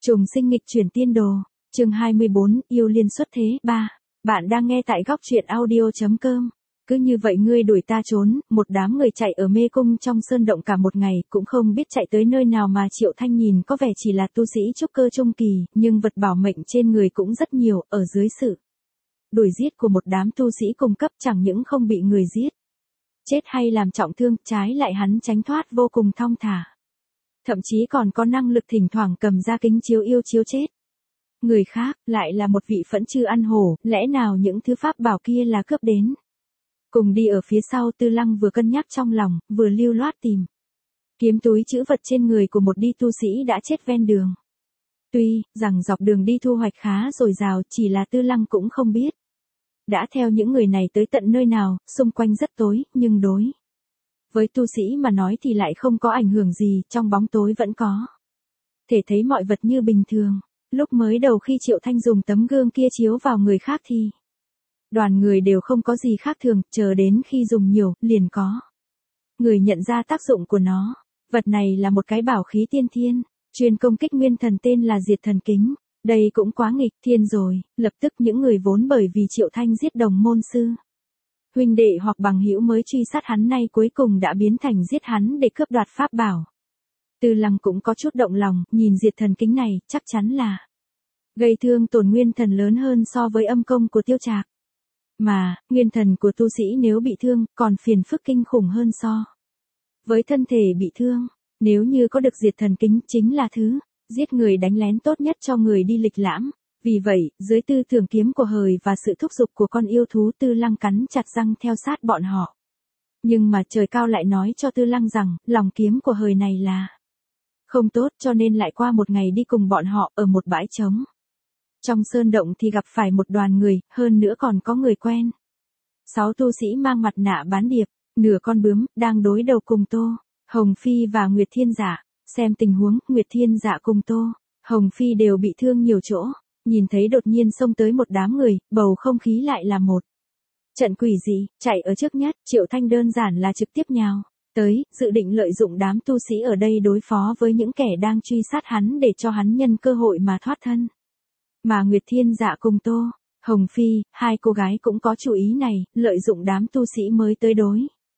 Trùng sinh nghịch chuyển tiên đồ, chương 24, yêu liên xuất thế, 3. Bạn đang nghe tại góc truyện audio.com. Cứ như vậy ngươi đuổi ta trốn, một đám người chạy ở mê cung trong sơn động cả một ngày, cũng không biết chạy tới nơi nào mà Triệu Thanh nhìn có vẻ chỉ là tu sĩ trúc cơ trung kỳ, nhưng vật bảo mệnh trên người cũng rất nhiều, ở dưới sự đuổi giết của một đám tu sĩ cung cấp chẳng những không bị người giết chết hay làm trọng thương, trái lại hắn tránh thoát vô cùng thong thả. Thậm chí còn có năng lực thỉnh thoảng cầm ra kính chiếu yêu chiếu chết người khác, lại là một vị phẫn chư ăn hổ, lẽ nào những thứ pháp bảo kia là cướp đến. Cùng đi ở phía sau Tư Lăng vừa cân nhắc trong lòng, vừa lưu loát tìm kiếm túi trữ vật trên người của một đi tu sĩ đã chết ven đường. Tuy rằng dọc đường đi thu hoạch khá dồi dào, chỉ là Tư Lăng cũng không biết đã theo những người này tới tận nơi nào, xung quanh rất tối, nhưng đối với tu sĩ mà nói thì lại không có ảnh hưởng gì, trong bóng tối vẫn có thể thấy mọi vật như bình thường. Lúc mới đầu khi Triệu Thanh dùng tấm gương kia chiếu vào người khác thì đoàn người đều không có gì khác thường, chờ đến khi dùng nhiều, liền có người nhận ra tác dụng của nó. Vật này là một cái bảo khí tiên thiên, chuyên công kích nguyên thần, tên là Diệt Thần Kính. Đây cũng quá nghịch thiên rồi, lập tức những người vốn bởi vì Triệu Thanh giết đồng môn sư huynh đệ hoặc bằng hữu mới truy sát hắn, nay cuối cùng đã biến thành giết hắn để cướp đoạt pháp bảo. Tư Lăng cũng có chút động lòng, nhìn Diệt Thần Kính này, chắc chắn là gây thương tổn nguyên thần lớn hơn so với âm công của Tiêu Trạc. Mà, nguyên thần của tu sĩ nếu bị thương, còn phiền phức kinh khủng hơn so với thân thể bị thương. Nếu như có được Diệt Thần Kính chính là thứ giết người đánh lén tốt nhất cho người đi lịch lãm. Vì vậy, dưới tư tưởng kiếm của hời và sự thúc giục của con yêu thú, Tư Lăng cắn chặt răng theo sát bọn họ. Nhưng mà trời cao lại nói cho Tư Lăng rằng, lòng kiếm của hời này là không tốt, cho nên lại qua một ngày đi cùng bọn họ ở một bãi trống. Trong sơn động thì gặp phải một đoàn người, hơn nữa còn có người quen. 6 tu sĩ mang mặt nạ bán điệp, nửa con bướm, đang đối đầu cùng Tô Hồng Phi và Nguyệt Thiên Dạ. Xem tình huống, Nguyệt Thiên Dạ cùng Tô Hồng Phi đều bị thương nhiều chỗ. Nhìn thấy đột nhiên xông tới một đám người, bầu không khí lại là một trận quỷ dị. Chạy ở trước nhất, Triệu Thanh đơn giản là trực tiếp nhào tới, dự định lợi dụng đám tu sĩ ở đây đối phó với những kẻ đang truy sát hắn để cho hắn nhân cơ hội mà thoát thân. Mà Nguyệt Thiên Dạ cùng Tô Hồng Phi, hai cô gái cũng có chủ ý này, lợi dụng đám tu sĩ mới tới đối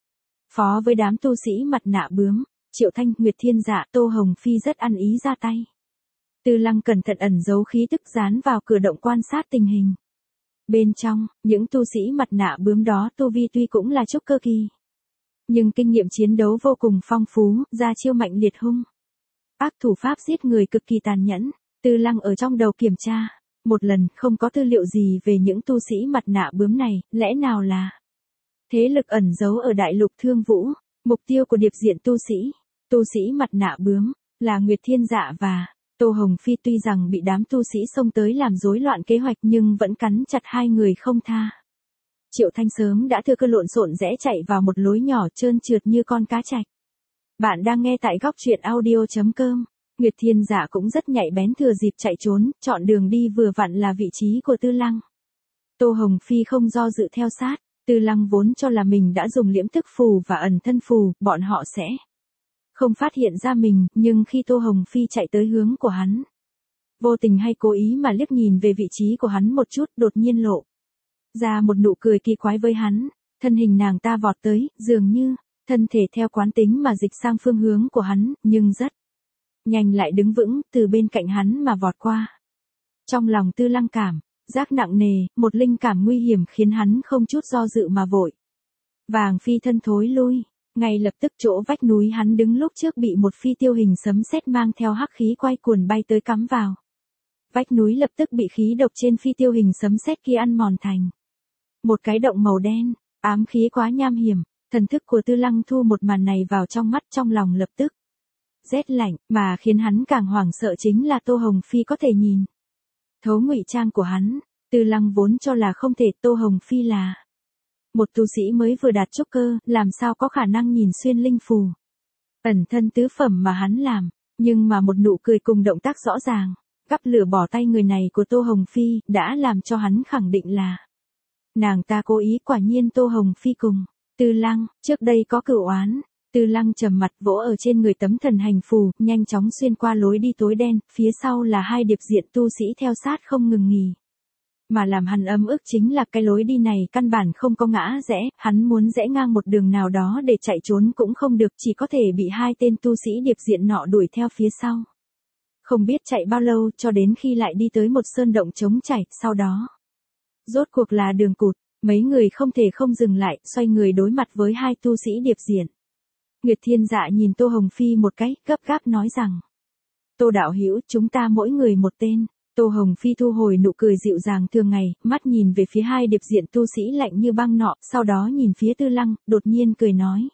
phó với đám tu sĩ mặt nạ bướm. Triệu Thanh, Nguyệt Thiên Dạ, Tô Hồng Phi rất ăn ý ra tay. Tư Lăng cẩn thận ẩn giấu khí tức, dán vào cửa động quan sát tình hình. Bên trong, những tu sĩ mặt nạ bướm đó tu vi tuy cũng là trúc cơ kỳ, nhưng kinh nghiệm chiến đấu vô cùng phong phú, ra chiêu mạnh liệt hung ác, thủ pháp giết người cực kỳ tàn nhẫn. Tư Lăng ở trong đầu kiểm tra một lần, không có tư liệu gì về những tu sĩ mặt nạ bướm này, lẽ nào là thế lực ẩn giấu ở đại lục Thương Vũ. Mục tiêu của điệp diện tu sĩ mặt nạ bướm là Nguyệt Thiên Dạ và Tô Hồng Phi. Tuy rằng bị đám tu sĩ xông tới làm rối loạn kế hoạch, nhưng vẫn cắn chặt hai người không tha. Triệu Thanh sớm đã thừa cơ lộn xộn rẽ chạy vào một lối nhỏ trơn trượt như con cá trạch. Bạn đang nghe tại góc truyện audio.com. Nguyệt Thiên Dạ cũng rất nhạy bén, thừa dịp chạy trốn, chọn đường đi vừa vặn là vị trí của Tư Lăng. Tô Hồng Phi không do dự theo sát. Tư Lăng vốn cho là mình đã dùng liễm tức phù và ẩn thân phù, bọn họ sẽ không phát hiện ra mình, nhưng khi Tô Hồng Phi chạy tới hướng của hắn, vô tình hay cố ý mà liếc nhìn về vị trí của hắn một chút, đột nhiên lộ ra một nụ cười kỳ quái với hắn. Thân hình nàng ta vọt tới, dường như thân thể theo quán tính mà dịch sang phương hướng của hắn, nhưng rất nhanh lại đứng vững, từ bên cạnh hắn mà vọt qua. Trong lòng Tư Lăng cảm giác nặng nề, một linh cảm nguy hiểm khiến hắn không chút do dự mà vội vàng phi thân thối lui. Ngay lập tức chỗ vách núi hắn đứng lúc trước bị một phi tiêu hình sấm sét mang theo hắc khí quay cuồng bay tới cắm vào. Vách núi lập tức bị khí độc trên phi tiêu hình sấm sét kia ăn mòn thành một cái động màu đen, ám khí quá nham hiểm. Thần thức của Tư Lăng thu một màn này vào trong mắt, trong lòng lập tức rét lạnh, mà khiến hắn càng hoảng sợ chính là Tô Hồng Phi có thể nhìn thấu ngụy trang của hắn. Tư Lăng vốn cho là không thể, Tô Hồng Phi là một tu sĩ mới vừa đạt trúc cơ, làm sao có khả năng nhìn xuyên linh phù ẩn thân tứ phẩm mà hắn làm. Nhưng mà một nụ cười cùng động tác rõ ràng gắp lửa bỏ tay người này của Tô Hồng Phi đã làm cho hắn khẳng định là nàng ta cố ý. Quả nhiên Tô Hồng Phi cùng Tư Lăng trước đây có cửu oán. Tư Lăng trầm mặt vỗ ở trên người tấm thần hành phù, nhanh chóng xuyên qua lối đi tối đen, phía sau là hai điệp diện tu sĩ theo sát không ngừng nghỉ. Mà làm hắn ấm ức chính là cái lối đi này căn bản không có ngã rẽ, hắn muốn rẽ ngang một đường nào đó để chạy trốn cũng không được, chỉ có thể bị hai tên tu sĩ điệp diện nọ đuổi theo phía sau. Không biết chạy bao lâu cho đến khi lại đi tới một sơn động trống trải, sau đó. Rốt cuộc là đường cụt, mấy người không thể không dừng lại, xoay người đối mặt với hai tu sĩ điệp diện. Nguyệt Thiên Dạ nhìn Tô Hồng Phi một cái, gấp gáp nói rằng. Tô đạo hữu, chúng ta mỗi người một tên. Tô Hồng Phi thu hồi nụ cười dịu dàng thường ngày, mắt nhìn về phía hai điệp diện tu sĩ lạnh như băng nọ, sau đó nhìn phía Tư Lăng, đột nhiên cười nói.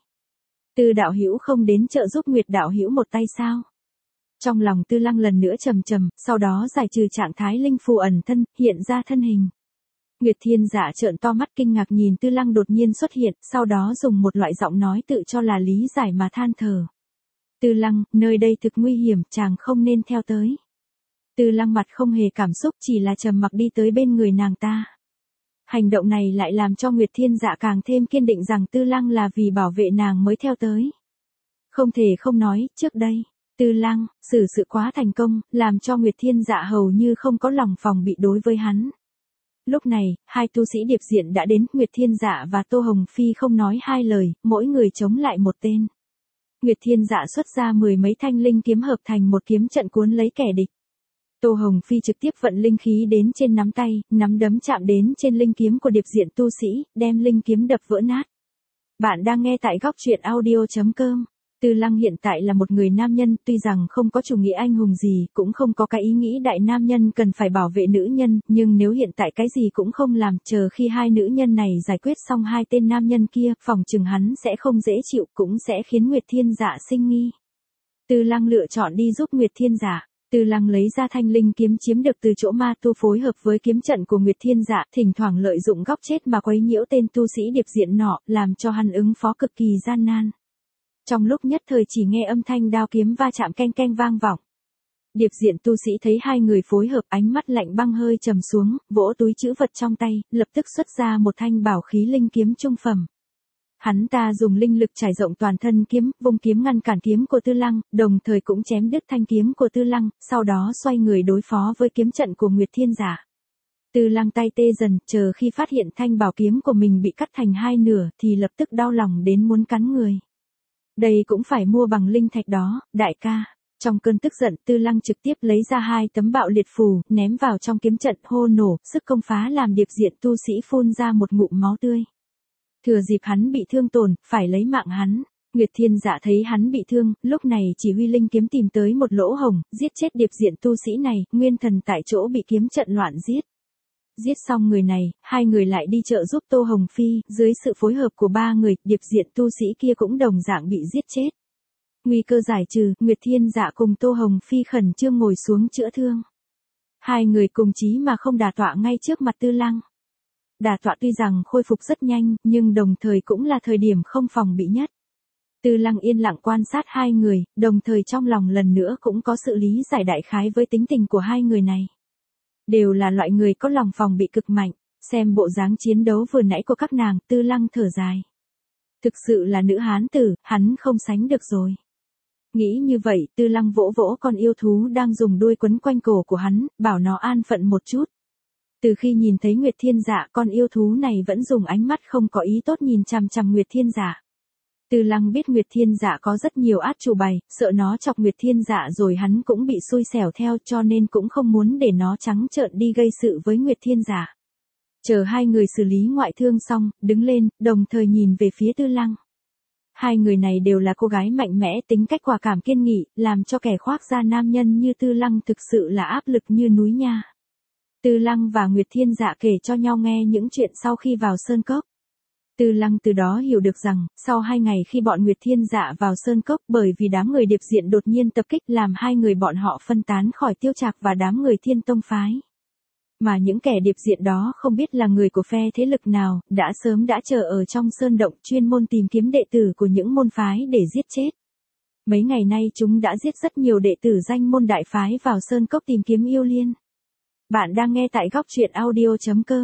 Tư đạo hữu không đến trợ giúp Nguyệt đạo hữu một tay sao? Trong lòng Tư Lăng lần nữa trầm trầm, sau đó giải trừ trạng thái linh phù ẩn thân, hiện ra thân hình. Nguyệt Thiên Dạ trợn to mắt kinh ngạc nhìn Tư Lăng đột nhiên xuất hiện, sau đó dùng một loại giọng nói tự cho là lý giải mà than thở. Tư Lăng, nơi đây thực nguy hiểm, chàng không nên theo tới. Tư Lăng mặt không hề cảm xúc, chỉ là trầm mặc đi tới bên người nàng ta. Hành động này lại làm cho Nguyệt Thiên Dạ càng thêm kiên định rằng Tư Lăng là vì bảo vệ nàng mới theo tới. Không thể không nói, trước đây, Tư Lăng, xử sự quá thành công, làm cho Nguyệt Thiên Dạ hầu như không có lòng phòng bị đối với hắn. Lúc này, hai tu sĩ điệp diện đã đến, Nguyệt Thiên Dạ và Tô Hồng Phi không nói hai lời, mỗi người chống lại một tên. Nguyệt Thiên Dạ xuất ra 10 mấy thanh linh kiếm hợp thành một kiếm trận cuốn lấy kẻ địch. Tô Hồng Phi trực tiếp vận linh khí đến trên nắm tay, nắm đấm chạm đến trên linh kiếm của điệp diện tu sĩ, đem linh kiếm đập vỡ nát. Bạn đang nghe tại góc truyện audio.com. Tư Lăng hiện tại là một người nam nhân, tuy rằng không có chủ nghĩa anh hùng gì, cũng không có cái ý nghĩ đại nam nhân cần phải bảo vệ nữ nhân, nhưng nếu hiện tại cái gì cũng không làm, chờ khi hai nữ nhân này giải quyết xong hai tên nam nhân kia, phòng chừng hắn sẽ không dễ chịu, cũng sẽ khiến Nguyệt Thiên Dạ sinh nghi. Tư Lăng lựa chọn đi giúp Nguyệt Thiên Dạ. Tư Lăng lấy ra thanh linh kiếm chiếm được từ chỗ ma tu phối hợp với kiếm trận của Nguyệt Thiên Dạ, thỉnh thoảng lợi dụng góc chết mà quấy nhiễu tên tu sĩ điệp diện nọ, làm cho hắn ứng phó cực kỳ gian nan. Trong lúc nhất thời chỉ nghe âm thanh đao kiếm va chạm keng keng vang vọng. Điệp diện tu sĩ thấy hai người phối hợp, ánh mắt lạnh băng hơi trầm xuống, vỗ túi trữ vật trong tay, lập tức xuất ra một thanh bảo khí linh kiếm trung phẩm. Hắn ta dùng linh lực trải rộng toàn thân kiếm, vung kiếm ngăn cản kiếm của Tư Lăng, đồng thời cũng chém đứt thanh kiếm của Tư Lăng, sau đó xoay người đối phó với kiếm trận của Nguyệt Thiên Dạ. Tư Lăng tay tê dần, chờ khi phát hiện thanh bảo kiếm của mình bị cắt thành hai nửa thì lập tức đau lòng đến muốn cắn người. Đây cũng phải mua bằng linh thạch đó, đại ca. Trong cơn tức giận, Tư Lăng trực tiếp lấy ra hai tấm bạo liệt phù, ném vào trong kiếm trận, hô nổ, sức công phá làm điệp diện tu sĩ phun ra một ngụm máu tươi. Thừa dịp hắn bị thương tổn, phải lấy mạng hắn. Nguyệt Thiên Dạ thấy hắn bị thương, lúc này chỉ huy linh kiếm tìm tới một lỗ hổng, giết chết điệp diện tu sĩ này, nguyên thần tại chỗ bị kiếm trận loạn giết. Giết xong người này, hai người lại đi trợ giúp Tô Hồng Phi, dưới sự phối hợp của ba người, điệp diện tu sĩ kia cũng đồng dạng bị giết chết. Nguy cơ giải trừ, Nguyệt Thiên Dạ cùng Tô Hồng Phi khẩn trương ngồi xuống chữa thương. Hai người cùng chí mà không đả tọa ngay trước mặt Tư Lăng. Đả tọa tuy rằng khôi phục rất nhanh, nhưng đồng thời cũng là thời điểm không phòng bị nhất. Tư Lăng yên lặng quan sát hai người, đồng thời trong lòng lần nữa cũng có sự lý giải đại khái với tính tình của hai người này. Đều là loại người có lòng phòng bị cực mạnh, xem bộ dáng chiến đấu vừa nãy của các nàng, Tư Lăng thở dài. Thực sự là nữ hán tử, hắn không sánh được rồi. Nghĩ như vậy, Tư Lăng vỗ vỗ con yêu thú đang dùng đuôi quấn quanh cổ của hắn, bảo nó an phận một chút. Từ khi nhìn thấy Nguyệt Thiên Dạ, con yêu thú này vẫn dùng ánh mắt không có ý tốt nhìn chằm chằm Nguyệt Thiên Dạ. Tư Lăng biết Nguyệt Thiên Dạ có rất nhiều át chủ bài, sợ nó chọc Nguyệt Thiên Dạ rồi hắn cũng bị xui xẻo theo, cho nên cũng không muốn để nó trắng trợn đi gây sự với Nguyệt Thiên Dạ. Chờ hai người xử lý ngoại thương xong, đứng lên, đồng thời nhìn về phía Tư Lăng. Hai người này đều là cô gái mạnh mẽ, tính cách quả cảm kiên nghị, làm cho kẻ khoác da nam nhân như Tư Lăng thực sự là áp lực như núi nha. Tư Lăng và Nguyệt Thiên Dạ kể cho nhau nghe những chuyện sau khi vào Sơn Cốc. Tư Lăng từ đó hiểu được rằng, sau 2 ngày khi bọn Nguyệt Thiên Dạ vào Sơn Cốc, bởi vì đám người điệp diện đột nhiên tập kích làm hai người bọn họ phân tán khỏi Tiêu Trạc và đám người Thiên Tông phái. Mà những kẻ điệp diện đó không biết là người của phe thế lực nào, đã sớm đã chờ ở trong sơn động chuyên môn tìm kiếm đệ tử của những môn phái để giết chết. Mấy ngày nay chúng đã giết rất nhiều đệ tử danh môn đại phái vào Sơn Cốc tìm kiếm yêu liên. Bạn đang nghe tại góc truyện audio.com.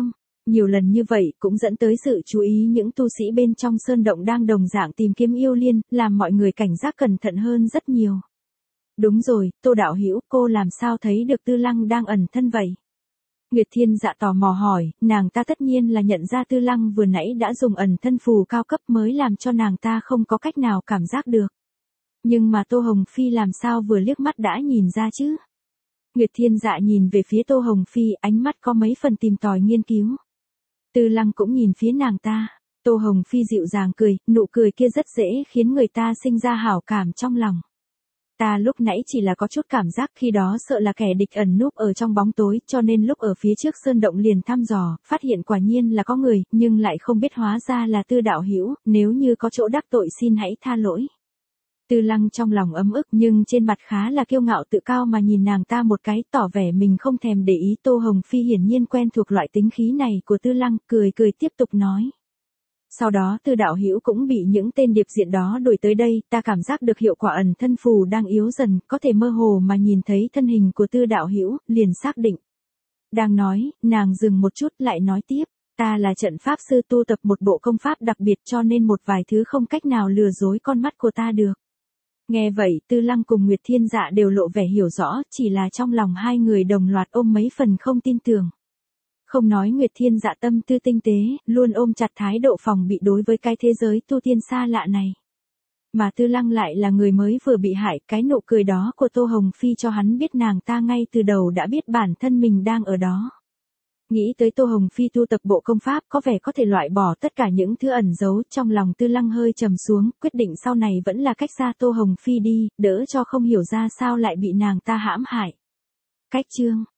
Nhiều lần như vậy cũng dẫn tới sự chú ý những tu sĩ bên trong sơn động đang đồng dạng tìm kiếm yêu liên, làm mọi người cảnh giác cẩn thận hơn rất nhiều. Đúng rồi, Tô đạo hữu, cô làm sao thấy được Tư Lăng đang ẩn thân vậy? Nguyệt Thiên Dạ tò mò hỏi, nàng ta tất nhiên là nhận ra Tư Lăng vừa nãy đã dùng ẩn thân phù cao cấp mới làm cho nàng ta không có cách nào cảm giác được. Nhưng mà Tô Hồng Phi làm sao vừa liếc mắt đã nhìn ra chứ? Nguyệt Thiên Dạ nhìn về phía Tô Hồng Phi, ánh mắt có mấy phần tìm tòi nghiên cứu. Tư Lăng cũng nhìn phía nàng ta. Tô Hồng Phi dịu dàng cười, nụ cười kia rất dễ khiến người ta sinh ra hảo cảm trong lòng. Ta lúc nãy chỉ là có chút cảm giác khi đó sợ là kẻ địch ẩn núp ở trong bóng tối, cho nên lúc ở phía trước sơn động liền thăm dò, phát hiện quả nhiên là có người, nhưng lại không biết hóa ra là Tư đạo hữu, nếu như có chỗ đắc tội xin hãy tha lỗi. Tư Lăng trong lòng ấm ức nhưng trên mặt khá là kiêu ngạo tự cao mà nhìn nàng ta một cái, tỏ vẻ mình không thèm để ý. Tô Hồng Phi hiển nhiên quen thuộc loại tính khí này của Tư Lăng, cười cười tiếp tục nói. Sau đó Tư đạo hữu cũng bị những tên điệp diện đó đuổi tới đây, ta cảm giác được hiệu quả ẩn thân phù đang yếu dần, có thể mơ hồ mà nhìn thấy thân hình của Tư đạo hữu, liền xác định. Đang nói, nàng dừng một chút lại nói tiếp, ta là trận pháp sư tu tập một bộ công pháp đặc biệt cho nên một vài thứ không cách nào lừa dối con mắt của ta được. Nghe vậy, Tư Lăng cùng Nguyệt Thiên Dạ đều lộ vẻ hiểu rõ, chỉ là trong lòng hai người đồng loạt ôm mấy phần không tin tưởng. Không nói Nguyệt Thiên Dạ tâm tư tinh tế, luôn ôm chặt thái độ phòng bị đối với cái thế giới tu tiên xa lạ này. Mà Tư Lăng lại là người mới vừa bị hại, cái nụ cười đó của Tô Hồng Phi cho hắn biết nàng ta ngay từ đầu đã biết bản thân mình đang ở đó. Nghĩ tới Tô Hồng Phi tu tập bộ công pháp có vẻ có thể loại bỏ tất cả những thứ ẩn giấu, trong lòng Tư Lăng hơi trầm xuống, quyết định sau này vẫn là cách xa Tô Hồng Phi đi, đỡ cho không hiểu ra sao lại bị nàng ta hãm hại. Cách chương